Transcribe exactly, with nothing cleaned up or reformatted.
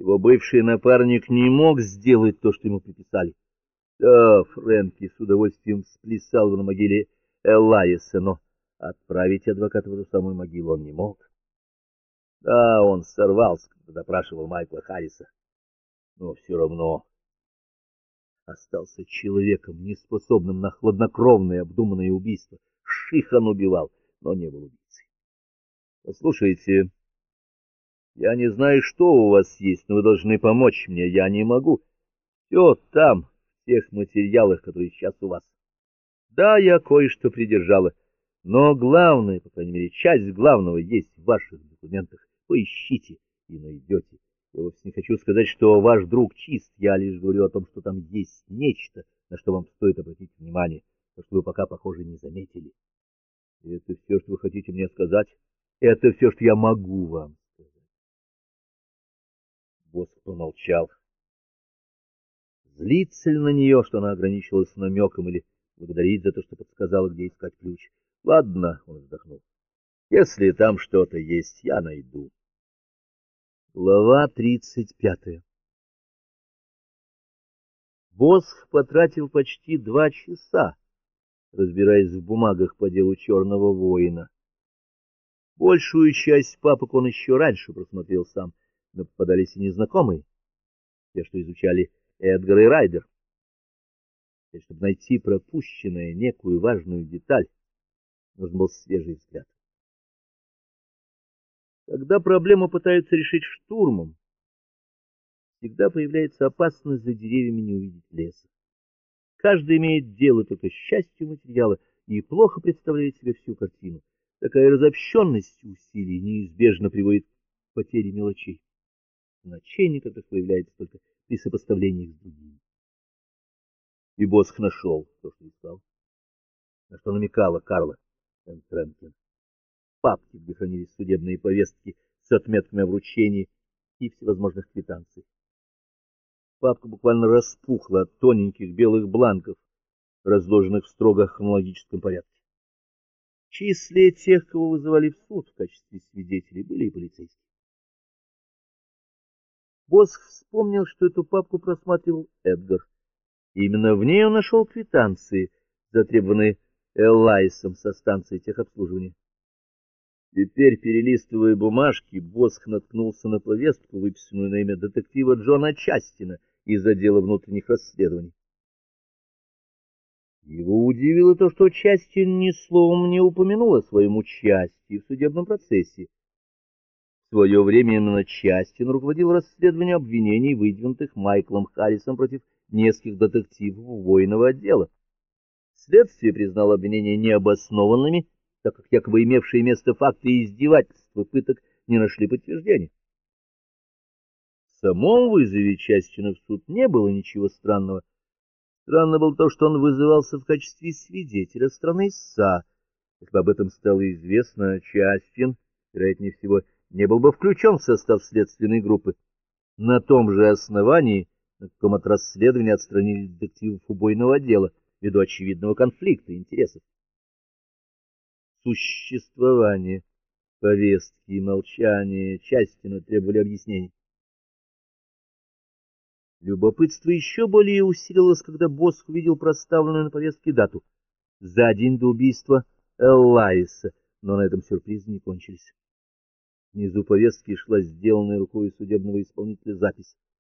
Его бывший напарник не мог сделать то, что ему приписали. Да, Фрэнки с удовольствием сплясал бы на могиле Элайеса, но отправить адвоката в эту самую могилу он не мог. Да, он сорвался, когда допрашивал Майкла Харриса, но все равно остался человеком, неспособным на хладнокровное обдуманное убийство. Шихан убивал, но не был убийцей. Послушайте, я не знаю, что у вас есть, но вы должны помочь мне. Я не могу. Все там, в тех материалах, которые сейчас у вас. Да, я кое-что придержала, но главное, по крайней мере, часть главного есть в ваших документах. Поищите и найдете. Я вовсе не хочу сказать, что ваш друг чист. Я лишь говорю о том, что там есть нечто, на что вам стоит обратить внимание, то, что вы пока, похоже, не заметили. И это все, что вы хотите мне сказать? Это все, что я могу вам сказать. Босс помолчал. Злится ли на нее, что она ограничилась намеком, или благодарить за то, что подсказала, где искать ключ? Ладно, он вздохнул. Если там что-то есть, я найду. Глава тридцать пятая. Босх потратил почти два часа, разбираясь в бумагах по делу черного воина. Большую часть папок он еще раньше просмотрел сам, но попадались и незнакомые, те, что изучали Эдгар и Райдер. И чтобы найти пропущенную некую важную деталь, нужен был свежий взгляд. Когда проблему пытаются решить штурмом, всегда появляется опасность за деревьями не увидеть леса. Каждый имеет дело только с частью материала и плохо представляет себе всю картину. Такая разобщенность усилий неизбежно приводит к потере мелочей. Значение которых появляется только при сопоставлении с другими. И Босх нашел то, что искал, на что намекала Карла Энтренкен. Папки, где хранились судебные повестки с отметками о вручении и всевозможных квитанций. Папка буквально распухла от тоненьких белых бланков, разложенных в строго хронологическом порядке. В числе тех, кого вызывали в суд в качестве свидетелей, были и полицейские. Босх вспомнил, что эту папку просматривал Эдгар. Именно в ней он нашел квитанции, затребованные Элайсом со станции техобслуживания. Теперь, перелистывая бумажки, Босх наткнулся на повестку, выписанную на имя детектива Джона Частина из отдела внутренних расследований. Его удивило то, что Частин ни словом не упомянул о своем участии в судебном процессе. В свое время именно Частин руководил расследованием обвинений, выдвинутых Майклом Харрисом против нескольких детективов военного отдела. Следствие признало обвинения необоснованными, так как якобы имевшие место факты издевательств и пыток не нашли подтверждения. В самом вызове Частина в суд не было ничего странного. Странно было то, что он вызывался в качестве свидетеля страны СССР. Если бы об этом стало известно, Частин, вероятнее всего, не был бы включен в состав следственной группы. На том же основании, на каком от расследования отстранили детективов убойного отдела, ввиду очевидного конфликта интересов. Существование повестки и молчание Частина требовали объяснений. Любопытство еще более усилилось, когда Босх увидел проставленную на повестке дату — за день до убийства Элайса, но на этом сюрпризы не кончились. Внизу повестки шла сделанная рукой судебного исполнителя запись.